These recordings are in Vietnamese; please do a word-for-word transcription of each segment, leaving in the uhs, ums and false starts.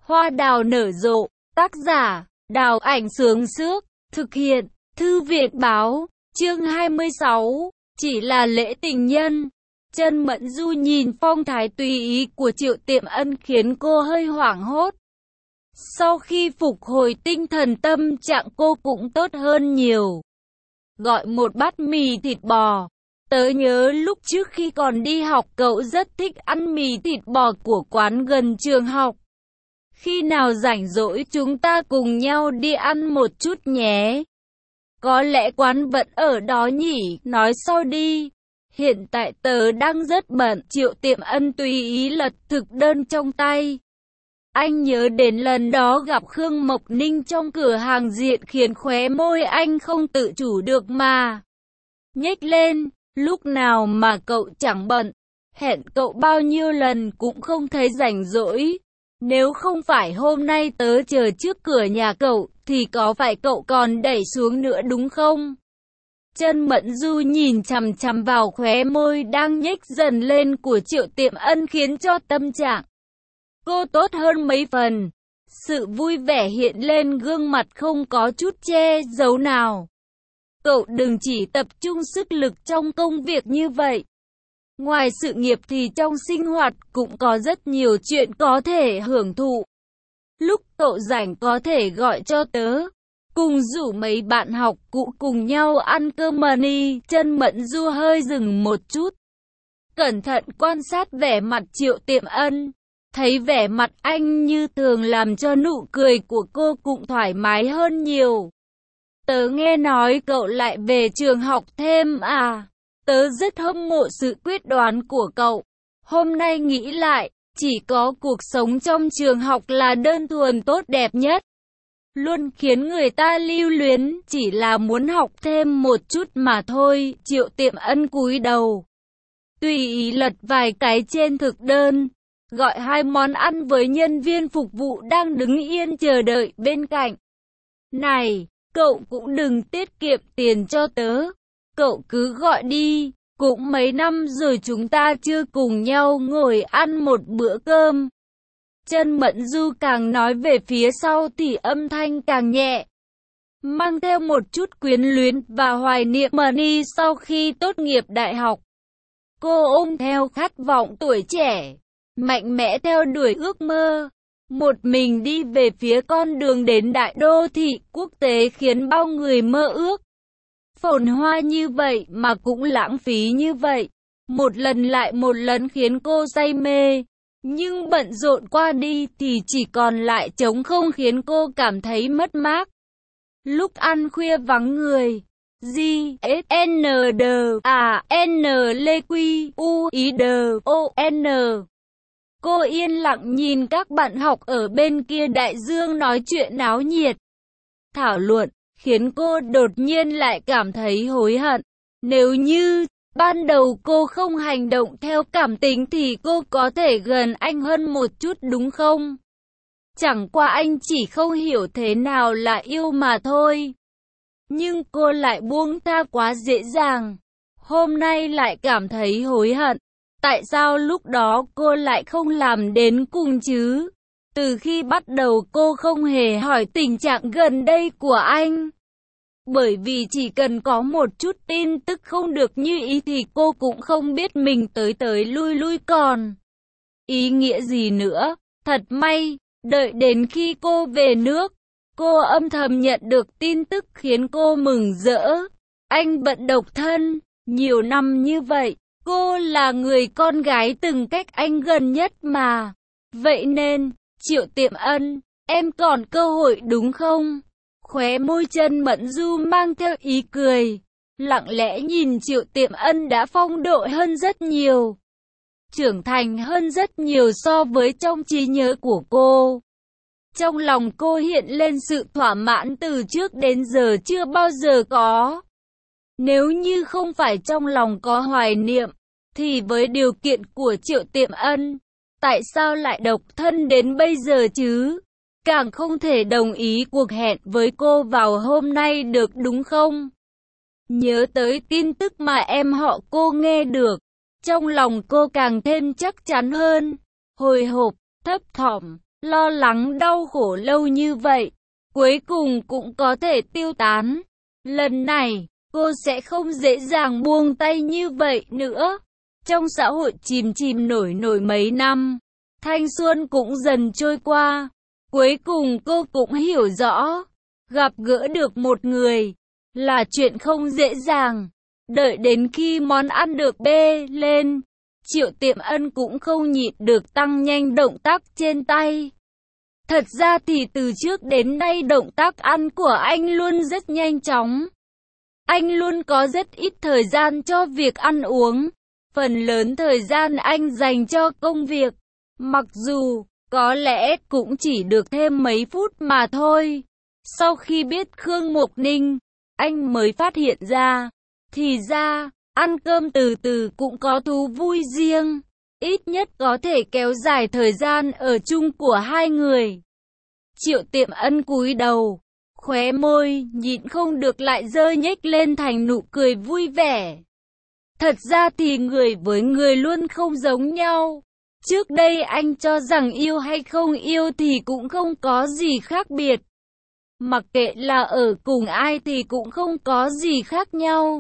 Hoa đào nở rộ, tác giả, Đào Ảnh Sướng Sước, thực hiện, Thư viện Báo, chương hai mươi sáu, chỉ là lễ tình nhân. Chân Mẫn Du nhìn phong thái tùy ý của Triệu Tiệm Ân khiến cô hơi hoảng hốt. Sau khi phục hồi tinh thần tâm trạng cô cũng tốt hơn nhiều. Gọi một bát mì thịt bò. Tớ nhớ lúc trước khi còn đi học cậu rất thích ăn mì thịt bò của quán gần trường học. Khi nào rảnh rỗi chúng ta cùng nhau đi ăn một chút nhé. Có lẽ quán vẫn ở đó nhỉ, nói sau đi. Hiện tại tớ đang rất bận. Triệu Tiệm Ân tùy ý lật thực đơn trong tay. Anh nhớ đến lần đó gặp Khương Mộc Ninh trong cửa hàng diện khiến khóe môi anh không tự chủ được mà nhếch lên. Lúc nào mà cậu chẳng bận, hẹn cậu bao nhiêu lần cũng không thấy rảnh rỗi. Nếu không phải hôm nay tớ chờ trước cửa nhà cậu, thì có phải cậu còn đẩy xuống nữa đúng không? Chân Mẫn Du nhìn chằm chằm vào khóe môi đang nhếch dần lên của Triệu Tiệm Ân khiến cho tâm trạng cô tốt hơn mấy phần. Sự vui vẻ hiện lên gương mặt không có chút che giấu nào. Cậu đừng chỉ tập trung sức lực trong công việc như vậy. Ngoài sự nghiệp thì trong sinh hoạt cũng có rất nhiều chuyện có thể hưởng thụ. Lúc cậu rảnh có thể gọi cho tớ. Cùng rủ mấy bạn học cũ cùng nhau ăn cơm mani. Chân Mẫn Du hơi dừng một chút. Cẩn thận quan sát vẻ mặt Triệu Tiệm Ân. Thấy vẻ mặt anh như thường làm cho nụ cười của cô cũng thoải mái hơn nhiều. Tớ nghe nói cậu lại về trường học thêm à? Tớ rất hâm mộ sự quyết đoán của cậu. Hôm nay nghĩ lại, chỉ có cuộc sống trong trường học là đơn thuần tốt đẹp nhất. Luôn khiến người ta lưu luyến, chỉ là muốn học thêm một chút mà thôi. Triệu Tiệm Ân cúi đầu, tùy ý lật vài cái trên thực đơn, gọi hai món ăn với nhân viên phục vụ đang đứng yên chờ đợi bên cạnh. Này, cậu cũng đừng tiết kiệm tiền cho tớ. Cậu cứ gọi đi, cũng mấy năm rồi chúng ta chưa cùng nhau ngồi ăn một bữa cơm. Chân Mẫn Du càng nói về phía sau thì âm thanh càng nhẹ, mang theo một chút quyến luyến và hoài niệm mani sau khi tốt nghiệp đại học. Cô ôm theo khát vọng tuổi trẻ, mạnh mẽ theo đuổi ước mơ. Một mình đi về phía con đường đến đại đô thị quốc tế khiến bao người mơ ước. Phồn hoa như vậy mà cũng lãng phí như vậy. Một lần lại một lần khiến cô say mê. Nhưng bận rộn qua đi thì chỉ còn lại trống không khiến cô cảm thấy mất mát. Lúc ăn khuya vắng người. G, S, N, D, A, N, L, Q, U, I, D, O, N. Cô yên lặng nhìn các bạn học ở bên kia đại dương nói chuyện náo nhiệt, thảo luận, khiến cô đột nhiên lại cảm thấy hối hận. Nếu như ban đầu cô không hành động theo cảm tính thì cô có thể gần anh hơn một chút đúng không? Chẳng qua anh chỉ không hiểu thế nào là yêu mà thôi. Nhưng cô lại buông tha quá dễ dàng. Hôm nay lại cảm thấy hối hận. Tại sao lúc đó cô lại không làm đến cùng chứ? Từ khi bắt đầu cô không hề hỏi tình trạng gần đây của anh. Bởi vì chỉ cần có một chút tin tức không được như ý thì cô cũng không biết mình tới tới lui lui còn ý nghĩa gì nữa. Thật may, đợi đến khi cô về nước, cô âm thầm nhận được tin tức khiến cô mừng rỡ. Anh bận độc thân, nhiều năm như vậy. Cô là người con gái từng cách anh gần nhất mà. Vậy nên, Triệu Tiệm Ân, em còn cơ hội đúng không? Khóe môi Chân Mẫn Du mang theo ý cười. Lặng lẽ nhìn Triệu Tiệm Ân đã phong độ hơn rất nhiều. Trưởng thành hơn rất nhiều so với trong trí nhớ của cô. Trong lòng cô hiện lên sự thỏa mãn từ trước đến giờ chưa bao giờ có. Nếu như không phải trong lòng có hoài niệm, thì với điều kiện của Triệu Tiệm Ân, tại sao lại độc thân đến bây giờ chứ? Càng không thể đồng ý cuộc hẹn với cô vào hôm nay được đúng không? Nhớ tới tin tức mà em họ cô nghe được, trong lòng cô càng thêm chắc chắn hơn, hồi hộp, thấp thỏm, lo lắng đau khổ lâu như vậy, cuối cùng cũng có thể tiêu tán. Lần này, cô sẽ không dễ dàng buông tay như vậy nữa. Trong xã hội chìm chìm nổi nổi mấy năm, thanh xuân cũng dần trôi qua. Cuối cùng cô cũng hiểu rõ, gặp gỡ được một người là chuyện không dễ dàng. Đợi đến khi món ăn được bê lên, Triệu Tiệm Ân cũng không nhịn được tăng nhanh động tác trên tay. Thật ra thì từ trước đến nay động tác ăn của anh luôn rất nhanh chóng. Anh luôn có rất ít thời gian cho việc ăn uống. Phần lớn thời gian anh dành cho công việc. Mặc dù, có lẽ cũng chỉ được thêm mấy phút mà thôi. Sau khi biết Khương Mộc Ninh, anh mới phát hiện ra. Thì ra, ăn cơm từ từ cũng có thú vui riêng. Ít nhất có thể kéo dài thời gian ở chung của hai người. Triệu Tiệm Ân cúi đầu, khóe môi, nhịn không được lại giơ nhếch lên thành nụ cười vui vẻ. Thật ra thì người với người luôn không giống nhau. Trước đây anh cho rằng yêu hay không yêu thì cũng không có gì khác biệt. Mặc kệ là ở cùng ai thì cũng không có gì khác nhau.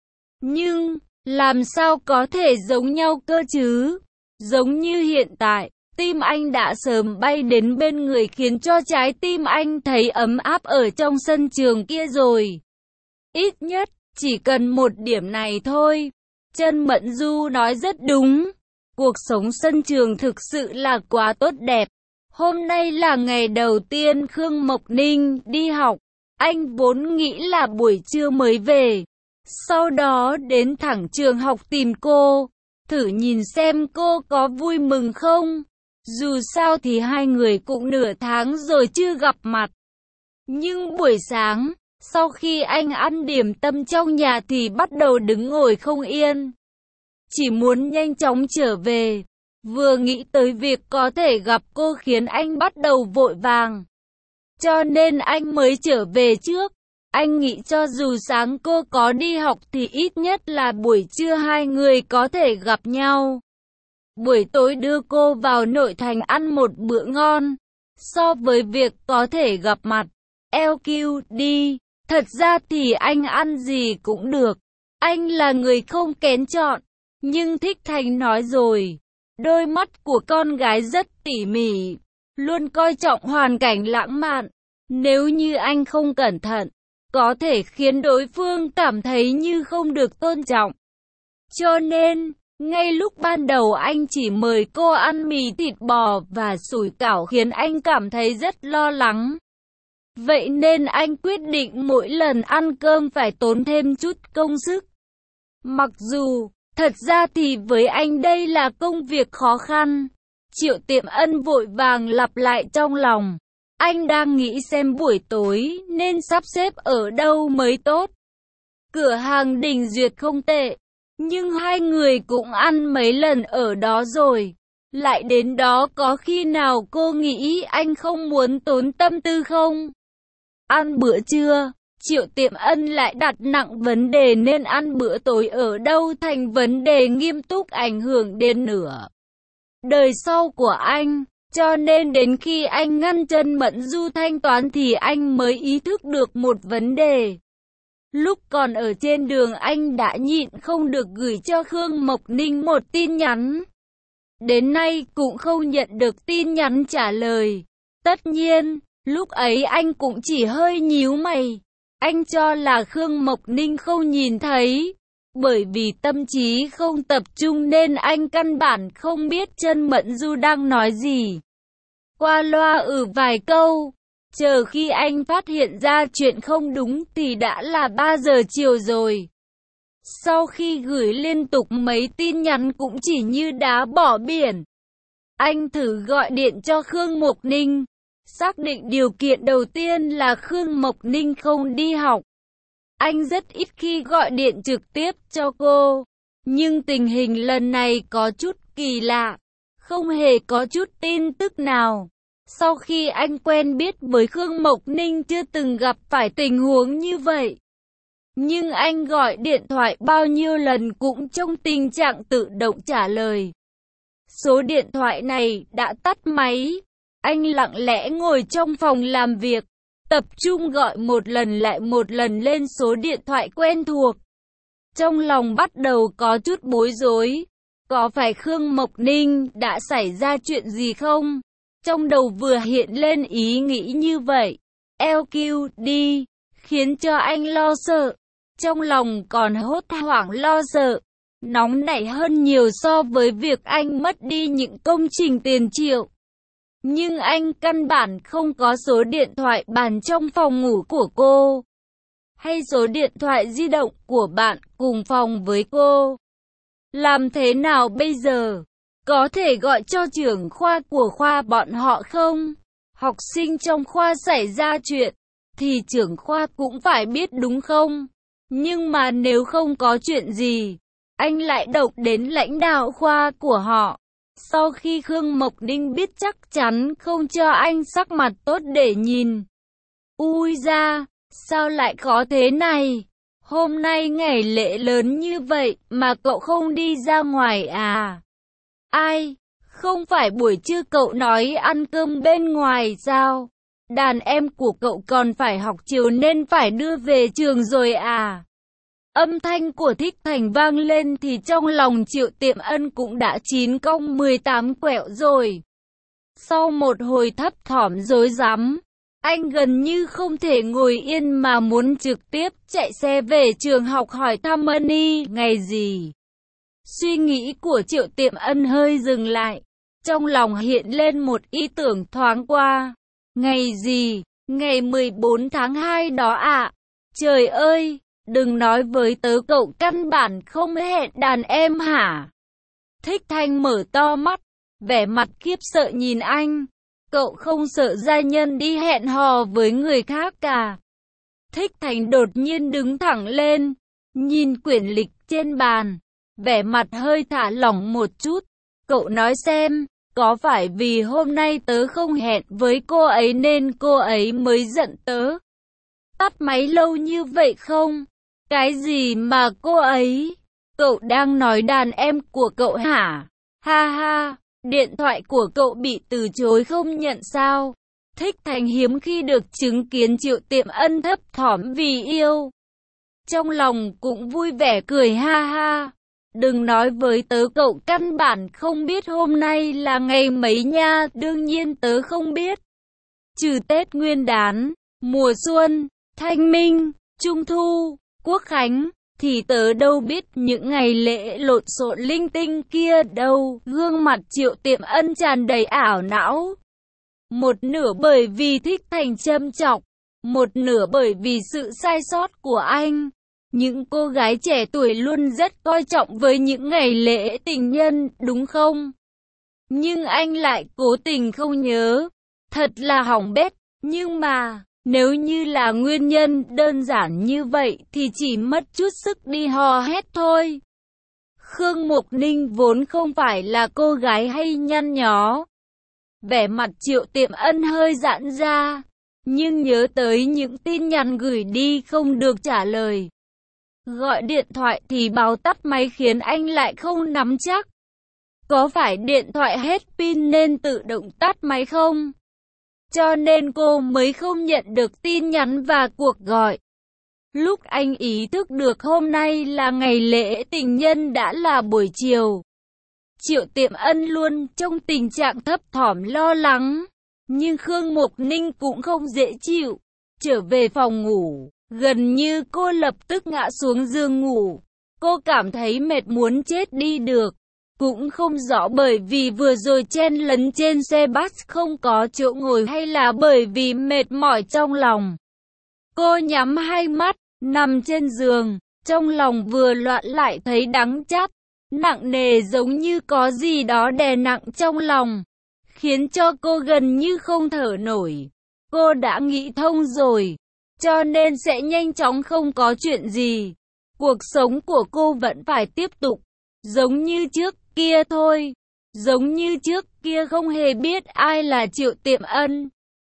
Nhưng, làm sao có thể giống nhau cơ chứ? Giống như hiện tại, tim anh đã sớm bay đến bên người khiến cho trái tim anh thấy ấm áp ở trong sân trường kia rồi. Ít nhất, chỉ cần một điểm này thôi. Trân Mẫn Du nói rất đúng. Cuộc sống sân trường thực sự là quá tốt đẹp. Hôm nay là ngày đầu tiên Khương Mộc Ninh đi học. Anh vốn nghĩ là buổi trưa mới về. Sau đó đến thẳng trường học tìm cô. Thử nhìn xem cô có vui mừng không. Dù sao thì hai người cũng nửa tháng rồi chưa gặp mặt. Nhưng buổi sáng, sau khi anh ăn điểm tâm trong nhà thì bắt đầu đứng ngồi không yên. Chỉ muốn nhanh chóng trở về. Vừa nghĩ tới việc có thể gặp cô khiến anh bắt đầu vội vàng. Cho nên anh mới trở về trước. Anh nghĩ cho dù sáng cô có đi học thì ít nhất là buổi trưa hai người có thể gặp nhau. Buổi tối đưa cô vào nội thành ăn một bữa ngon. So với việc có thể gặp mặt, lờ quy đi, thật ra thì anh ăn gì cũng được. Anh là người không kén chọn. Nhưng Thích Thành nói rồi, đôi mắt của con gái rất tỉ mỉ, luôn coi trọng hoàn cảnh lãng mạn. Nếu như anh không cẩn thận, có thể khiến đối phương cảm thấy như không được tôn trọng. Cho nên, ngay lúc ban đầu anh chỉ mời cô ăn mì thịt bò và sủi cảo khiến anh cảm thấy rất lo lắng. Vậy nên anh quyết định mỗi lần ăn cơm phải tốn thêm chút công sức. Mặc dù, thật ra thì với anh đây là công việc khó khăn. Triệu Tiệm Ân vội vàng lặp lại trong lòng. Anh đang nghĩ xem buổi tối nên sắp xếp ở đâu mới tốt. Cửa hàng Đình Duyệt không tệ, nhưng hai người cũng ăn mấy lần ở đó rồi. Lại đến đó có khi nào cô nghĩ anh không muốn tốn tâm tư không? Ăn bữa trưa, Triệu Tiệm Ân lại đặt nặng vấn đề nên ăn bữa tối ở đâu thành vấn đề nghiêm túc ảnh hưởng đến nửa đời sau của anh. Cho nên đến khi anh ngăn Trân Mẫn Du thanh toán thì anh mới ý thức được một vấn đề. Lúc còn ở trên đường anh đã nhịn không được gửi cho Khương Mộc Ninh một tin nhắn. Đến nay cũng không nhận được tin nhắn trả lời. Tất nhiên, lúc ấy anh cũng chỉ hơi nhíu mày. Anh cho là Khương Mộc Ninh không nhìn thấy. Bởi vì tâm trí không tập trung nên anh căn bản không biết Trân Mẫn Du đang nói gì. Qua loa ừ vài câu. Chờ khi anh phát hiện ra chuyện không đúng thì đã là ba giờ chiều rồi. Sau khi gửi liên tục mấy tin nhắn cũng chỉ như đá bỏ biển. Anh thử gọi điện cho Khương Mộc Ninh. Xác định điều kiện đầu tiên là Khương Mộc Ninh không đi học. Anh rất ít khi gọi điện trực tiếp cho cô. Nhưng tình hình lần này có chút kỳ lạ. Không hề có chút tin tức nào. Sau khi anh quen biết với Khương Mộc Ninh chưa từng gặp phải tình huống như vậy. Nhưng anh gọi điện thoại bao nhiêu lần cũng trong tình trạng tự động trả lời. Số điện thoại này đã tắt máy. Anh lặng lẽ ngồi trong phòng làm việc, tập trung gọi một lần lại một lần lên số điện thoại quen thuộc. Trong lòng bắt đầu có chút bối rối. Có phải Khương Mộc Ninh đã xảy ra chuyện gì không? Trong đầu vừa hiện lên ý nghĩ như vậy. lờ quy đê, khiến cho anh lo sợ. Trong lòng còn hốt hoảng lo sợ, nóng nảy hơn nhiều so với việc anh mất đi những công trình tiền triệu. Nhưng anh căn bản không có số điện thoại bàn trong phòng ngủ của cô, hay số điện thoại di động của bạn cùng phòng với cô. Làm thế nào bây giờ? Có thể gọi cho trưởng khoa của khoa bọn họ không? Học sinh trong khoa xảy ra chuyện, thì trưởng khoa cũng phải biết đúng không? Nhưng mà nếu không có chuyện gì, anh lại động đến lãnh đạo khoa của họ. Sau khi Khương Mộc Ninh biết chắc chắn không cho anh sắc mặt tốt để nhìn. Ui da, sao lại có thế này? Hôm nay ngày lễ lớn như vậy mà cậu không đi ra ngoài à? Ai? Không phải buổi trưa cậu nói ăn cơm bên ngoài sao? Đàn em của cậu còn phải học chiều nên phải đưa về trường rồi à? Âm thanh của Thích Thành vang lên thì trong lòng Triệu Tiệm Ân cũng đã chín cong mười tám quẹo rồi. Sau một hồi thấp thỏm rối rắm, anh gần như không thể ngồi yên mà muốn trực tiếp chạy xe về trường học hỏi thăm Ân ngày gì. Suy nghĩ của Triệu Tiệm Ân hơi dừng lại, trong lòng hiện lên một ý tưởng thoáng qua. Ngày gì? Ngày mười bốn tháng hai đó ạ. À? Trời ơi! Đừng nói với tớ cậu căn bản không hẹn đàn em hả? Thích Thanh mở to mắt, vẻ mặt khiếp sợ nhìn anh. Cậu không sợ gia nhân đi hẹn hò với người khác cả. Thích Thành đột nhiên đứng thẳng lên, nhìn quyển lịch trên bàn, vẻ mặt hơi thả lỏng một chút. Cậu nói xem, có phải vì hôm nay tớ không hẹn với cô ấy nên cô ấy mới giận tớ? Tắt máy lâu như vậy không? Cái gì mà cô ấy? Cậu đang nói đàn em của cậu hả? Ha ha, điện thoại của cậu bị từ chối không nhận sao? Thích Thành hiếm khi được chứng kiến Triệu Tiệm Ân thấp thỏm vì yêu. Trong lòng cũng vui vẻ cười ha ha. Đừng nói với tớ cậu căn bản không biết hôm nay là ngày mấy nha, đương nhiên tớ không biết. Trừ Tết Nguyên Đán, mùa xuân, Thanh Minh, Trung Thu, Quốc Khánh, thì tớ đâu biết những ngày lễ lộn xộn linh tinh kia đâu. Gương mặt Triệu Tiệm Ân tràn đầy ảo não. Một nửa bởi vì Thích Thành châm chọc, một nửa bởi vì sự sai sót của anh. Những cô gái trẻ tuổi luôn rất coi trọng với những ngày lễ tình nhân, đúng không? Nhưng anh lại cố tình không nhớ. Thật là hỏng bét, nhưng mà... Nếu như là nguyên nhân đơn giản như vậy thì chỉ mất chút sức đi hò hét thôi. Khương Mộc Ninh vốn không phải là cô gái hay nhăn nhó. Vẻ mặt Triệu Tiệm Ân hơi giãn ra, nhưng nhớ tới những tin nhắn gửi đi không được trả lời. Gọi điện thoại thì báo tắt máy khiến anh lại không nắm chắc. Có phải điện thoại hết pin nên tự động tắt máy không? Cho nên cô mới không nhận được tin nhắn và cuộc gọi. Lúc anh ý thức được hôm nay là ngày lễ tình nhân đã là buổi chiều. Triệu Tiệm Ân luôn trong tình trạng thấp thỏm lo lắng. Nhưng Khương Mộc Ninh cũng không dễ chịu. Trở về phòng ngủ, gần như cô lập tức ngã xuống giường ngủ. Cô cảm thấy mệt muốn chết đi được. Cũng không rõ bởi vì vừa rồi chen lấn trên xe bus không có chỗ ngồi hay là bởi vì mệt mỏi trong lòng. Cô nhắm hai mắt, nằm trên giường, trong lòng vừa loạn lại thấy đắng chát, nặng nề giống như có gì đó đè nặng trong lòng, khiến cho cô gần như không thở nổi. Cô đã nghĩ thông rồi, cho nên sẽ nhanh chóng không có chuyện gì. Cuộc sống của cô vẫn phải tiếp tục, giống như trước kia thôi, giống như trước kia không hề biết ai là Triệu Tiệm Ân.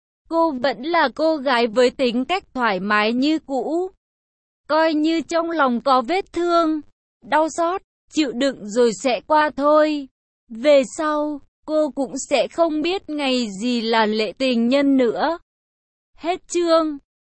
Cô vẫn là cô gái với tính cách thoải mái như cũ. Coi như trong lòng có vết thương, đau xót, chịu đựng rồi sẽ qua thôi. Về sau, cô cũng sẽ không biết ngày gì là lễ tình nhân nữa. Hết chương.